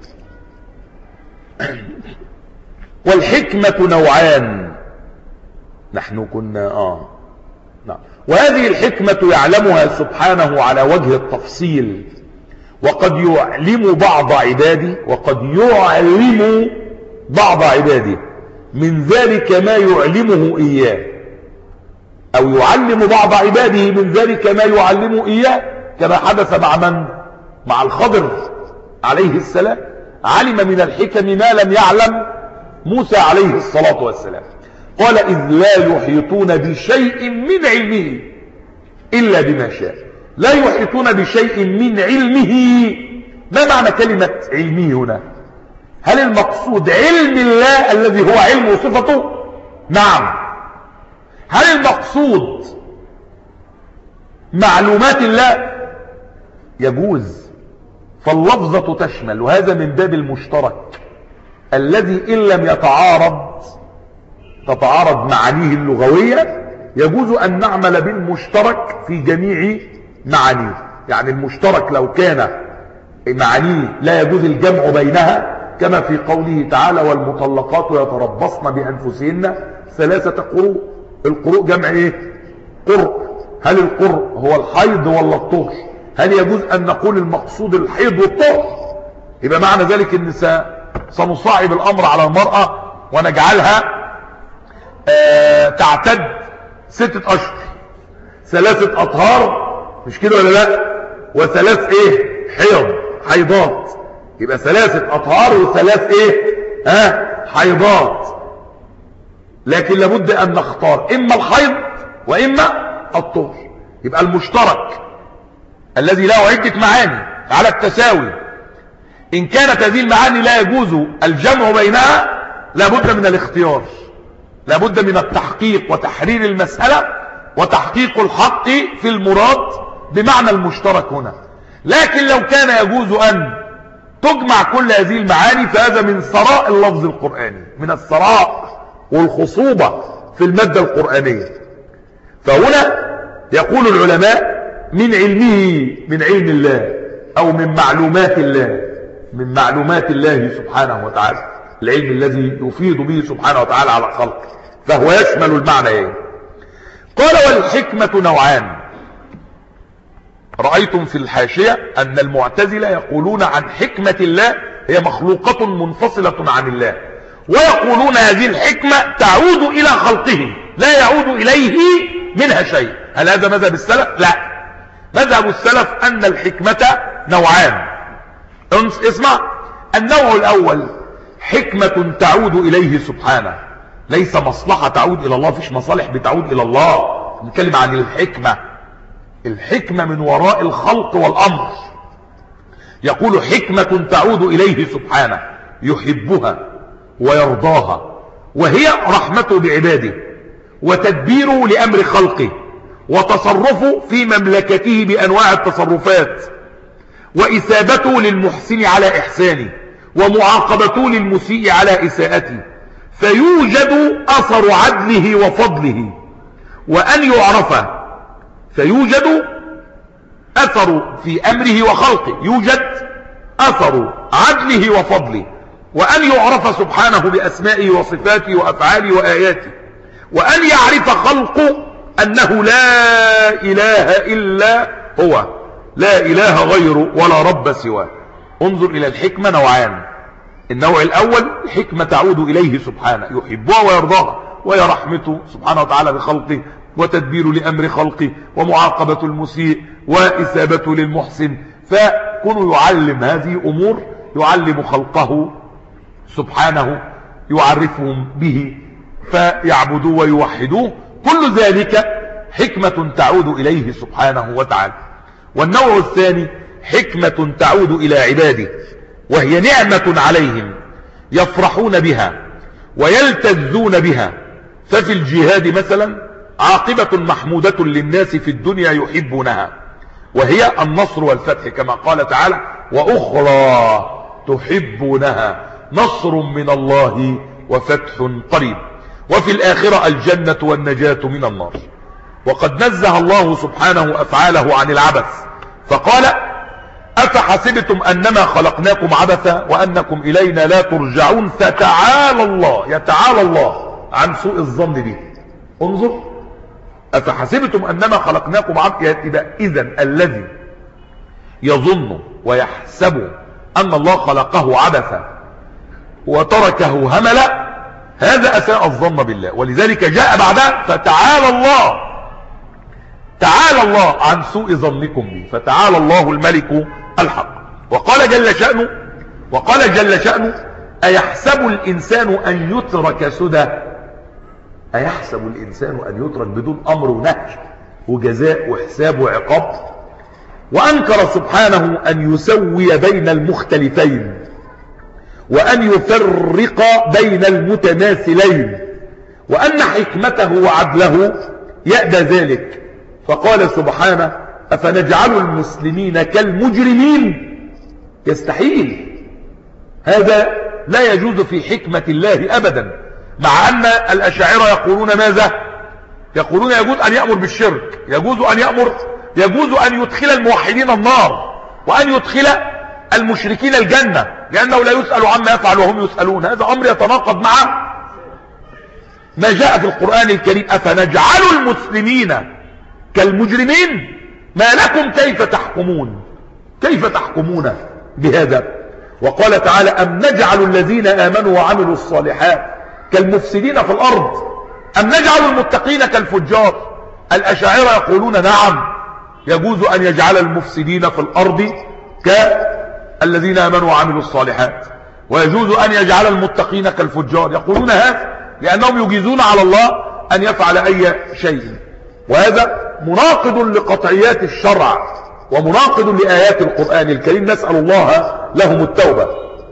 والحكمة نوعان. نحن كنا آه نعم. وهذه الحكمة يعلمها سبحانه على وجه التفصيل، وقد يعلم بعض عباده وقد يعلم بعض عباده من ذلك ما يعلمه إياه، أو يعلم بعض عباده من ذلك ما يعلمه إياه، كما حدث مع من؟ مع الخضر عليه السلام، علم من الحكم ما لم يعلم موسى عليه الصلاة والسلام. قال إذ لا يحيطون بشيء من علمه إلا بما شاء. لا يحيطون بشيء من علمه. ما معنى كلمة علمه هنا؟ هل المقصود علم الله الذي هو علم وصفته؟ نعم. هل المقصود معلومات الله؟ يجوز. فاللفظة تشمل، وهذا من باب المشترك الذي إن لم يتعارض تتعارض معانيه اللغوية، يجوز أن نعمل بالمشترك في جميع معانيه. يعني المشترك لو كان معانيه لا يجوز الجمع بينها، كما في قوله تعالى والمطلقات يتربصن بأنفسهن ثلاثة قروء. القروء جمع ايه؟ قرء. هل القرء هو الحيض ولا الطهر؟ هل يجوز أن نقول المقصود الحيض والطهر؟ يبقى معنى ذلك ان سنصعب الأمر على المرأة ونجعلها آه تعتد ستة أشهر، ثلاثة أطهار، مش كده ولا لا؟ وثلاث ايه؟ حيض، حيضات. يبقى ثلاثة أطهار وثلاث ايه؟ ها؟ حيضات. لكن لابد أن نختار إما الحيض وإما الطهر. يبقى المشترك الذي له عدة معاني على التساوي، إن كانت هذه المعاني لا يجوز الجمع بينها، لابد من الاختيار، لابد من التحقيق وتحرير المسألة وتحقيق الحق في المراد بمعنى المشترك هنا. لكن لو كان يجوز أن تجمع كل هذه المعاني فهذا من ثراء اللفظ القرآني، من الثراء والخصوبة في المادة القرآنية. فهنا يقول العلماء من علمه، من علم الله، أو من معلومات الله، من معلومات الله سبحانه وتعالى، العلم الذي يفيد به سبحانه وتعالى على خلقه، فهو يشمل المعنى ايه؟ قال والحكمة نوعان. رأيتم في الحاشية أن المعتزلة يقولون عن حكمة الله هي مخلوقة منفصلة عن الله، ويقولون هذه الحكمة تعود إلى خلقه لا يعود إليه منها شيء. هل هذا مذهب السلف؟ لا. مذهب السلف أن الحكمة نوعان. اسمع، النوع الأول حكمة تعود إليه سبحانه، ليس مصلحة تعود إلى الله، فيش مصالح بتعود إلى الله. نتكلم عن الحكمة، الحكمة من وراء الخلق والأمر. يقول حكمة تعود إليه سبحانه يحبها ويرضاها، وهي رحمته بعباده وتدبيره لأمر خلقه وتصرفه في مملكته بأنواع التصرفات وإثابته للمحسن على إحسانه ومعاقبته للمسيء على إساءته، فيوجد أثر عدله وفضله وأن يعرف، فيوجد أثر في أمره وخلقه، يوجد أثر عدله وفضله وأن يعرف سبحانه بأسمائه وصفاته وأفعاله وآياته، وأن يعرف خلقه أنه لا إله إلا هو، لا إله غيره ولا رب سواه. انظر إلى الحكمة نوعان. النوع الأول حكمة تعود إليه سبحانه يحبها ويرضاها، وهي رحمته سبحانه وتعالى بخلقه وتدبير لأمر خلقه ومعاقبة المسيء وإثابته للمحسن. فكونوا يعلم هذه أمور، يعلم خلقه سبحانه، يعرفهم به فيعبدوه ويوحدوه، كل ذلك حكمة تعود إليه سبحانه وتعالى. والنوع الثاني حكمة تعود إلى عباده، وهي نعمة عليهم يفرحون بها ويلتذون بها. ففي الجهاد مثلا عاقبة محمودة للناس في الدنيا يحبونها، وهي النصر والفتح، كما قال تعالى وأخرى تحبونها نصر من الله وفتح قريب. وفي الآخرة الجنة والنجاة من النار. وقد نزه الله سبحانه أفعاله عن العبث فقال أفحسبتم أنما خلقناكم عبثا وأنكم إلينا لا ترجعون. فتعالى الله، يتعالى الله عن سوء الظن به. انظر، أفحسبتم أنما خلقناكم عبثا، إذن الذي يظن ويحسب أن الله خلقه عبثا وتركه هملا، هذا أساء الظن بالله. ولذلك جاء بعدها فتعالى الله، تعالى الله عن سوء ظنكم به، فتعالى الله الملك الحق. وقال جل شأنه وقال جل شأنه أيحسب الإنسان أن يترك سدى؟ أيحسب الإنسان أن يترك بدون أمر ونهي وجزاء وحساب وعقاب؟ وأنكر سبحانه أن يسوي بين المختلفين، وأن يفرق بين المتماثلين، وأن حكمته وعدله يأبى ذلك. فقال سبحانه: أفنجعل المسلمين كالمجرمين؟ يستحيل، هذا لا يجوز في حكمة الله أبدا، مع أن الأشاعرة يقولون ماذا؟ يقولون يجوز أن يأمر بالشرك، يجوز أن يأمر يجوز أن يدخل الموحدين النار، وأن يدخل المشركين الجنة، لأنه لا يسأل عما يفعل وهم يسألون. هذا أمر يتناقض مع ما جاء في القرآن الكريم: أفنجعل المسلمين كالمجرمين؟ ما لكم كيف تحكمون كيف تحكمون بهذا؟ وقال تعالى: أم نجعل الذين آمنوا وعملوا الصالحات كالمفسدين في الأرض أم نجعل المتقين كالفجار؟ الأشاعرة يقولون نعم، يجوز أن يجعل المفسدين في الأرض كالذين آمنوا وعملوا الصالحات، ويجوز أن يجعل المتقين كالفجار. يقولون هذا لأنهم يجيزون على الله أن يفعل أي شيء، وهذا مناقض لقطعيات الشرع ومناقض لآيات القرآن الكريم، نسأل الله لهم التوبة.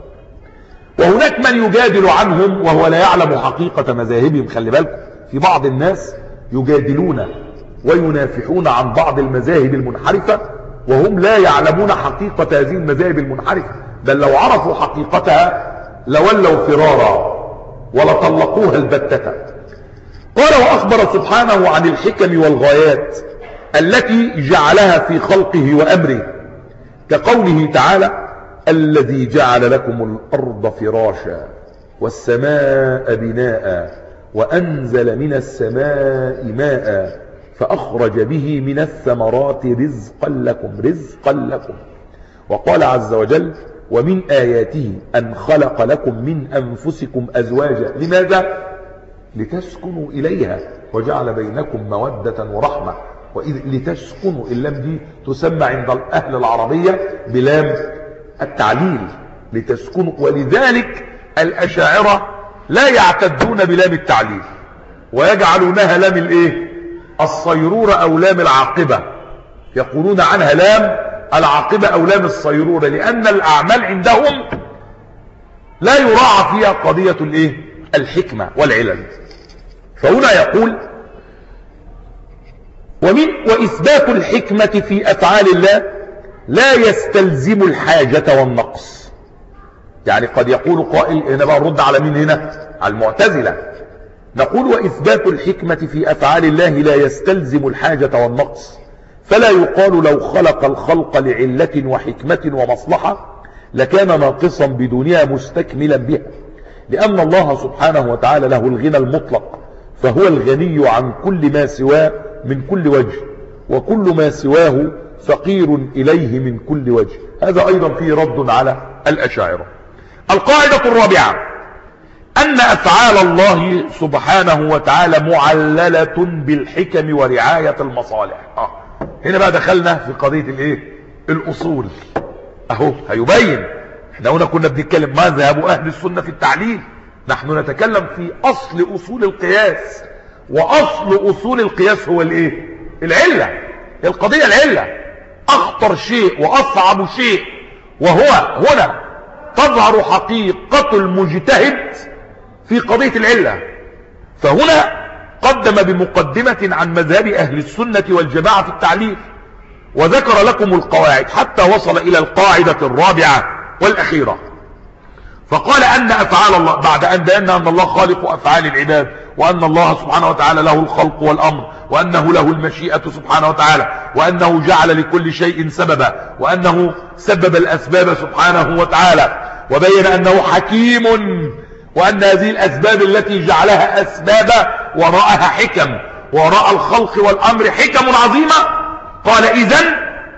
وهناك من يجادل عنهم وهو لا يعلم حقيقة مذاهبهم. خلي بالكم، في بعض الناس يجادلون وينافحون عن بعض المذاهب المنحرفة وهم لا يعلمون حقيقة هذه المذاهب المنحرفة، بل لو عرفوا حقيقتها لولوا فرارا ولطلقوها البتة. قال: وأخبر سبحانه عن الحكم والغايات التي جعلها في خلقه وأمره، كقوله تعالى: الذي جعل لكم الأرض فراشا والسماء بناء وأنزل من السماء ماء فأخرج به من الثمرات رزقا لكم رزقا لكم وقال عز وجل: ومن آياته أن خلق لكم من أنفسكم أزواجا. لماذا؟ لتسكنوا إليها وجعل بينكم مودة ورحمة. وإذ لتسكنوا، اللام دي تسمى عند أهل العربية بلام التعليل، لتسكنوا. ولذلك الأشاعرة لا يعتدون بلام التعليل ويجعلونها لام الايه؟ الصيرورة أو لام العاقبة، يقولون عنها لام العاقبة أو لام الصيرورة، لأن الأعمال عندهم لا يراعى فيها قضية الايه؟ الحكمة والعلل. فهنا يقول: ومن وإثبات الحكمة في أفعال الله لا يستلزم الحاجة والنقص. يعني قد يقول قائل، هنا بقى نرد على مين هنا؟ على المعتزلة. نقول: وإثبات الحكمة في أفعال الله لا يستلزم الحاجة والنقص، فلا يقال لو خلق الخلق لعلة وحكمة ومصلحة لكان ناقصا بدونها مستكملا بها، لأن الله سبحانه وتعالى له الغنى المطلق، فهو الغني عن كل ما سواه من كل وجه، وكل ما سواه فقير إليه من كل وجه. هذا أيضا فيه رد على الأشاعرة. القاعدة الرابعة: أن أفعال الله سبحانه وتعالى معللة بالحكم ورعاية المصالح. آه. هنا بقى دخلنا في قضية الايه؟ الأصول. أهو هيبين. احنا هنا كنا بنتكلم ما ذهب أهل السنة في التعليل، نحن نتكلم في أصل أصول القياس، وأصل أصول القياس هو الايه؟ العلة. القضية العلة أخطر شيء وأصعب شيء، وهو هنا تظهر حقيقة المجتهد في قضية العلة. فهنا قدم بمقدمة عن مذهب أهل السنة والجماعة في التعليل، وذكر لكم القواعد حتى وصل إلى القاعدة الرابعة والأخيرة. فقال أن أفعال الله، بعد أن بينا أن الله خالق أفعال العباد، وأن الله سبحانه وتعالى له الخلق والأمر، وأنه له المشيئة سبحانه وتعالى، وأنه جعل لكل شيء سببا، وأنه سبب الأسباب سبحانه وتعالى، وبين أنه حكيم، وأن هذه الأسباب التي جعلها أسبابا وراءها حكم، وراء الخلق والأمر حكم عظيمة. قال: إذن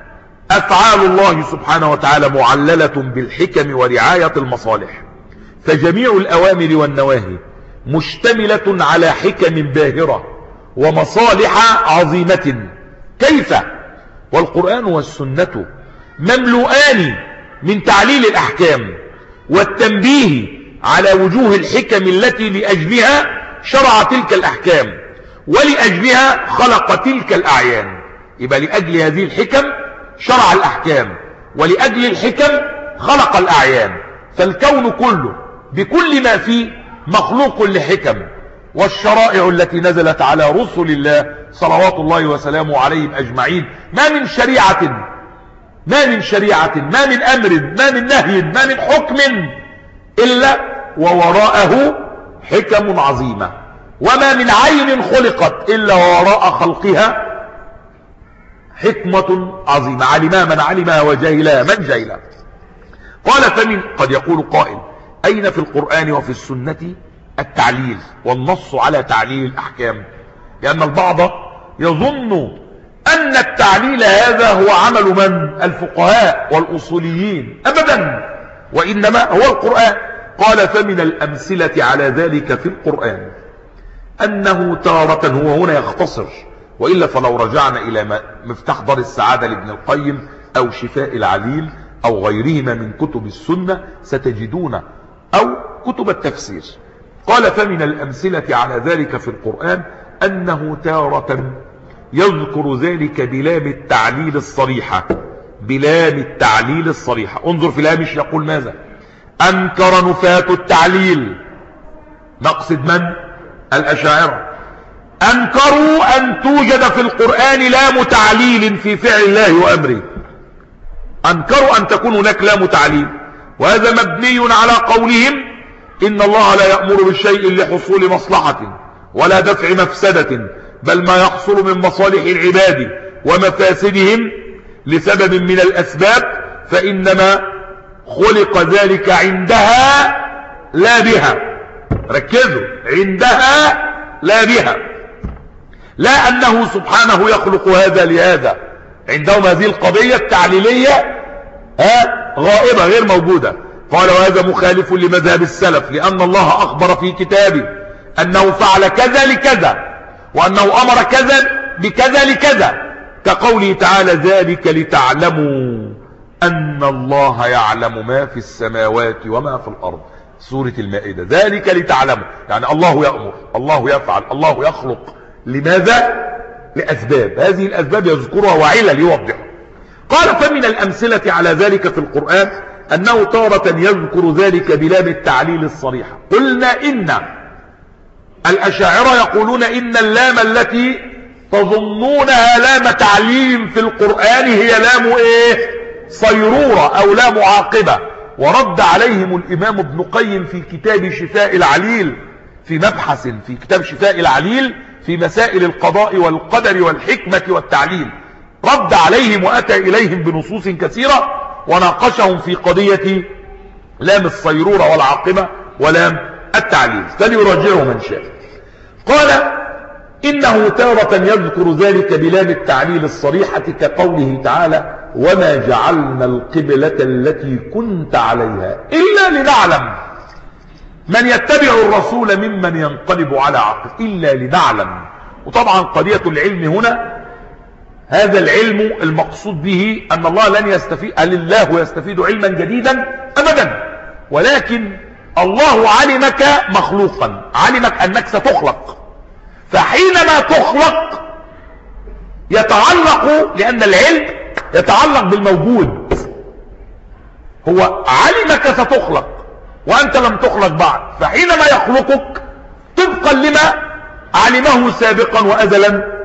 أفعال الله سبحانه وتعالى معللة بالحكم ورعاية المصالح، فجميع الأوامر والنواهي مشتملة على حكم باهرة ومصالح عظيمة. كيف؟ والقرآن والسنة مملوءان من تعليل الأحكام والتنبيه على وجوه الحكم التي لأجلها شرع تلك الأحكام ولأجلها خلق تلك الأعيان. يبقى لأجل هذه الحكم شرع الأحكام، ولأجل الحكم خلق الأعيان. فالكون كله بكل ما فيه مخلوق لحكم، والشرائع التي نزلت على رسل الله صلوات الله وسلامه عليهم أجمعين ما من شريعة ما من شريعة ما من أمر ما من نهي ما من حكم إلا ووراءه حكم عظيمة، وما من عين خلقت إلا ووراء خلقها حكمة عظيمة علمها من علمها وجهلها من جهلها. قال فمن قد يقول قائل أين في القرآن وفي السنة التعليل والنص على تعليل الأحكام؟ لأن البعض يظن أن التعليل هذا هو عمل من؟ الفقهاء والأصوليين. أبدا، وإنما هو القرآن. قال فمن الأمثلة على ذلك في القرآن أنه تارة، هو هنا يختصر، وإلا فلو رجعنا إلى مفتاح دار السعادة لابن القيم أو شفاء العليل أو غيرهما من كتب السنة ستجدون، أو كتب التفسير. قال فمن الأمثلة على ذلك في القرآن أنه تارة يذكر ذلك بلام التعليل الصريحة، بلام التعليل الصريحة. انظر في الهامش يقول ماذا؟ أنكر نفاة التعليل، نقصد من؟ الأشاعرة. أنكروا أن توجد في القرآن لام تعليل في فعل الله وأمره، أنكروا أن تكون هناك لام تعليل، وهذا مبني على قولهم إن الله لا يأمر بالشيء لحصول مصلحة ولا دفع مفسدة، بل ما يحصل من مصالح العباد ومفاسدهم لسبب من الأسباب فإنما خلق ذلك عندها لا بها. ركزوا، عندها لا بها، لا أنه سبحانه يخلق هذا لهذا. عندهم هذه القضية التعليلية ها غائبة غير موجودة. قال وهذا مخالف لمذهب السلف، لأن الله أخبر في كتابه أنه فعل كذا لكذا، وأنه أمر كذا بكذا لكذا، كقوله تعالى ذلك لتعلموا أن الله يعلم ما في السماوات وما في الأرض، سورة المائدة. ذلك لتعلموا، يعني الله يأمر، الله يفعل، الله يخلق. لماذا؟ لأسباب، هذه الأسباب يذكرها وعلل يوضحها. قال فمن الأمثلة على ذلك في القرآن أنه تارة يذكر ذلك بلام التعليل الصريحة. قلنا إن الأشاعرة يقولون إن اللام التي تظنونها لام تعليل في القرآن هي لام إيه؟ صيرورة أو لام عاقبة. ورد عليهم الإمام ابن قيم في كتاب شفاء العليل، في مبحث في كتاب شفاء العليل في مسائل القضاء والقدر والحكمة والتعليل، رد عليهم وأتى إليهم بنصوص كثيرة وناقشهم في قضية لام الصيرورة والعاقبة ولام التعليل، فليراجعه من شاء. قال إنه تارة يذكر ذلك بلام التعليل الصريحة كقوله تعالى وما جعلنا القبلة التي كنت عليها إلا لنعلم من يتبع الرسول ممن ينقلب على عقبه، إلا لنعلم. وطبعا قضية العلم هنا، هذا العلم المقصود به أن الله لن يستفيد، أن الله يستفيد علما جديدا أبدا، ولكن الله علمك مخلوقا، علمك أنك ستخلق، فحينما تخلق يتعلق، لأن العلم يتعلق بالموجود، هو علمك ستخلق وأنت لم تخلق بعد، فحينما يخلقك طبقا لما علمه سابقا وأزلا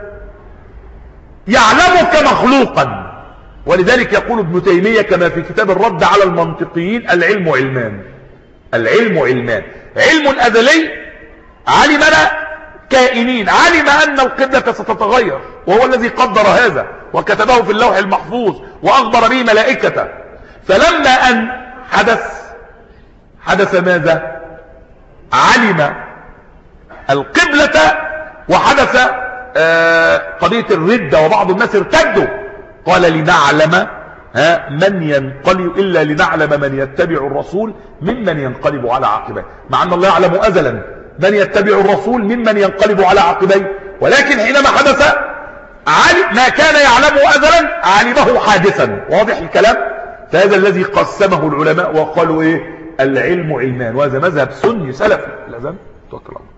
يعلمك مخلوقا. ولذلك يقول ابن تيمية كما في كتاب الرد على المنطقيين العلم علمان، العلم علمان، علم أزلي علمنا كائنين، علم أن القبلة ستتغير وهو الذي قدر هذا وكتبه في اللوح المحفوظ وأخبر به ملائكته. فلما أن حدث حدث ماذا؟ علم القبلة وحدث آه قضية الردة وبعض الناس ارتدوا، قال لنعلم ها من ينقلب، إلا لنعلم من يتبع الرسول ممن ينقلب على عقبيه، مع أن الله يعلم أزلا من يتبع الرسول ممن ينقلب على عقبيه، ولكن حينما حدث علم ما كان يعلمه أزلا علمه حادثا. واضح الكلام؟ فهذا الذي قسمه العلماء وقالوا ايه؟ العلم علمان، وهذا مذهب سني سلفي. لازم توكل الله.